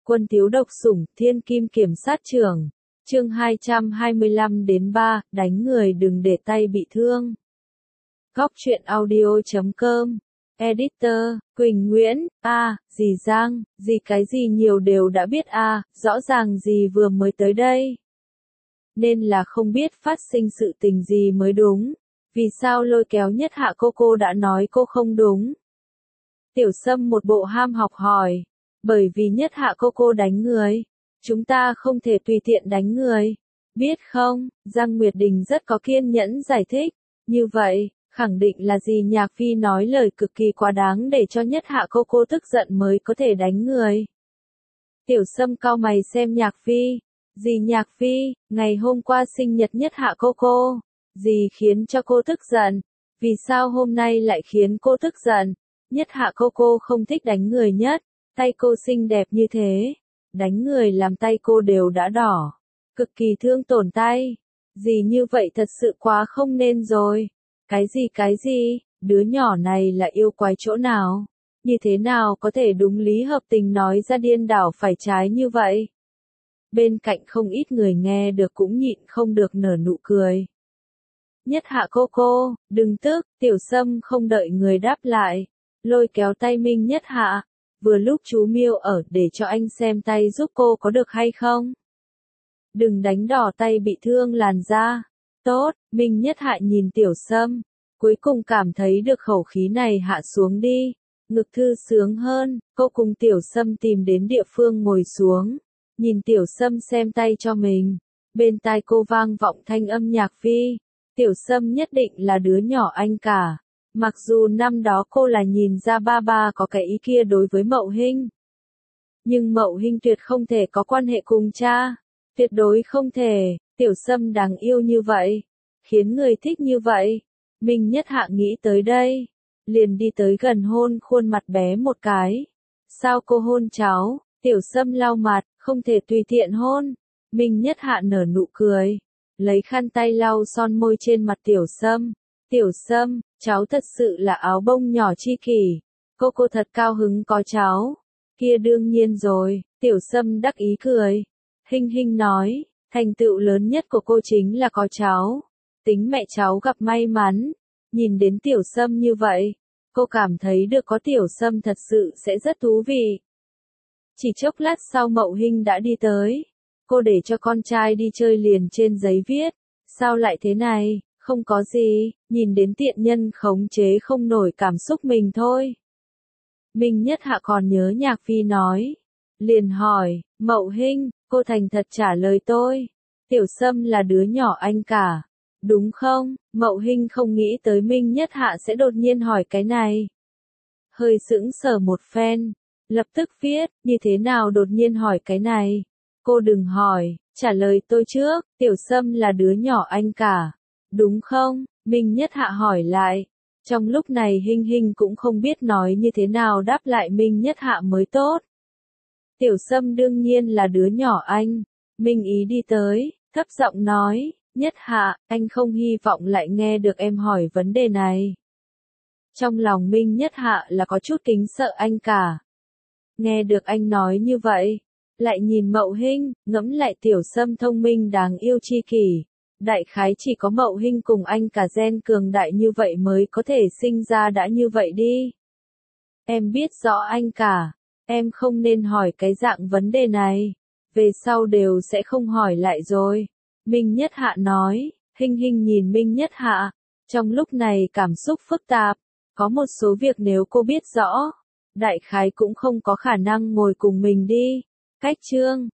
Quân thiếu độc sủng, thiên kim kiểm sát trưởng. Chương 225-3, đánh người đừng để tay bị thương. Góc truyện audio.com. Editor, Quỳnh Nguyễn, dì Giang, dì cái gì nhiều đều đã biết rõ ràng dì vừa mới tới đây. Nên là không biết phát sinh sự tình gì mới đúng. Vì sao lôi kéo Nhất Hạ cô đã nói cô không đúng. Tiểu Sâm một bộ ham học hỏi. Bởi vì Nhất Hạ cô đánh người. Chúng ta không thể tùy tiện đánh người. Biết không, Giang Nguyệt Đình rất có kiên nhẫn giải thích. Như vậy, khẳng định là dì Nhạc Phi nói lời cực kỳ quá đáng để cho Nhất Hạ cô tức giận mới có thể đánh người. Tiểu Sâm cau mày xem Nhạc Phi. Dì Nhạc Phi, ngày hôm qua sinh nhật Nhất Hạ cô. Dì khiến cho cô tức giận. Vì sao hôm nay lại khiến cô tức giận? Nhất Hạ cô không thích đánh người nhất. Tay cô xinh đẹp như thế. Đánh người làm tay cô đều đã đỏ. Cực kỳ thương tổn tay. Dì như vậy thật sự quá không nên rồi. Cái gì, đứa nhỏ này là yêu quái chỗ nào? Như thế nào có thể đúng lý hợp tình nói ra điên đảo phải trái như vậy? Bên cạnh không ít người nghe được cũng nhịn không được nở nụ cười. Nhất Hạ cô, đừng tức, Tiểu Sâm không đợi người đáp lại. Lôi kéo tay Minh Nhất Hạ. Vừa lúc chú Miêu ở để cho anh xem tay giúp cô có được hay không? Đừng đánh đỏ tay bị thương làn da. Tốt, Minh Nhất Hạ nhìn Tiểu Sâm. Cuối cùng cảm thấy được khẩu khí này hạ xuống đi. Ngực thư sướng hơn, cô cùng Tiểu Sâm tìm đến địa phương ngồi xuống. Nhìn Tiểu Sâm xem tay cho mình. Bên tai cô vang vọng thanh âm Nhạc Phi. Tiểu Sâm nhất định là đứa nhỏ anh cả. Mặc dù năm đó cô là nhìn ra ba có cái ý kia đối với Mậu Hinh. Nhưng Mậu Hinh tuyệt không thể có quan hệ cùng cha. Tuyệt đối không thể, Tiểu Sâm đáng yêu như vậy. Khiến người thích như vậy. Minh Nhất Hạ nghĩ tới đây. Liền đi tới gần hôn khuôn mặt bé một cái. Sao cô hôn cháu? Tiểu Sâm lau mặt, không thể tùy tiện hôn. Minh Nhất Hạ nở nụ cười. Lấy khăn tay lau son môi trên mặt Tiểu Sâm. Tiểu Sâm, cháu thật sự là áo bông nhỏ chi kỷ. Cô thật cao hứng có cháu. Kia đương nhiên rồi, Tiểu Sâm đắc ý cười. Hinh nói, thành tựu lớn nhất của cô chính là có cháu. Tính mẹ cháu gặp may mắn. Nhìn đến Tiểu Sâm như vậy, cô cảm thấy được có Tiểu Sâm thật sự sẽ rất thú vị. Chỉ chốc lát sau Mậu Hinh đã đi tới. Cô để cho con trai đi chơi liền trên giấy viết. Sao lại thế này? Không có gì, nhìn đến tiện nhân khống chế không nổi cảm xúc mình thôi. Minh Nhất Hạ còn nhớ Nhạc Phi nói. Liền hỏi, Mậu Hinh, cô thành thật trả lời tôi. Tiểu Sâm là đứa nhỏ anh cả. Đúng không? Mậu Hinh không nghĩ tới Minh Nhất Hạ sẽ đột nhiên hỏi cái này. Hơi sững sờ một phen. Lập tức viết, như thế nào đột nhiên hỏi cái này? Cô đừng hỏi, trả lời tôi trước. Tiểu Sâm là đứa nhỏ anh cả. Đúng không? Minh Nhất Hạ hỏi lại. Trong lúc này Hinh cũng không biết nói như thế nào đáp lại Minh Nhất Hạ mới tốt. Tiểu Sâm đương nhiên là đứa nhỏ anh. Minh Ý đi tới, thấp giọng nói, Nhất Hạ, anh không hy vọng lại nghe được em hỏi vấn đề này. Trong lòng Minh Nhất Hạ là có chút kính sợ anh cả. Nghe được anh nói như vậy, lại nhìn Mậu Hinh, ngẫm lại Tiểu Sâm thông minh đáng yêu chi kỷ. Đại khái chỉ có Mậu Hinh cùng anh cả gen cường đại như vậy mới có thể sinh ra đã như vậy đi. Em biết rõ anh cả, em không nên hỏi cái dạng vấn đề này. Về sau đều sẽ không hỏi lại rồi. Minh Nhất Hạ nói, Hinh nhìn Minh Nhất Hạ. Trong lúc này cảm xúc phức tạp, có một số việc nếu cô biết rõ, đại khái cũng không có khả năng ngồi cùng mình đi. Cách chương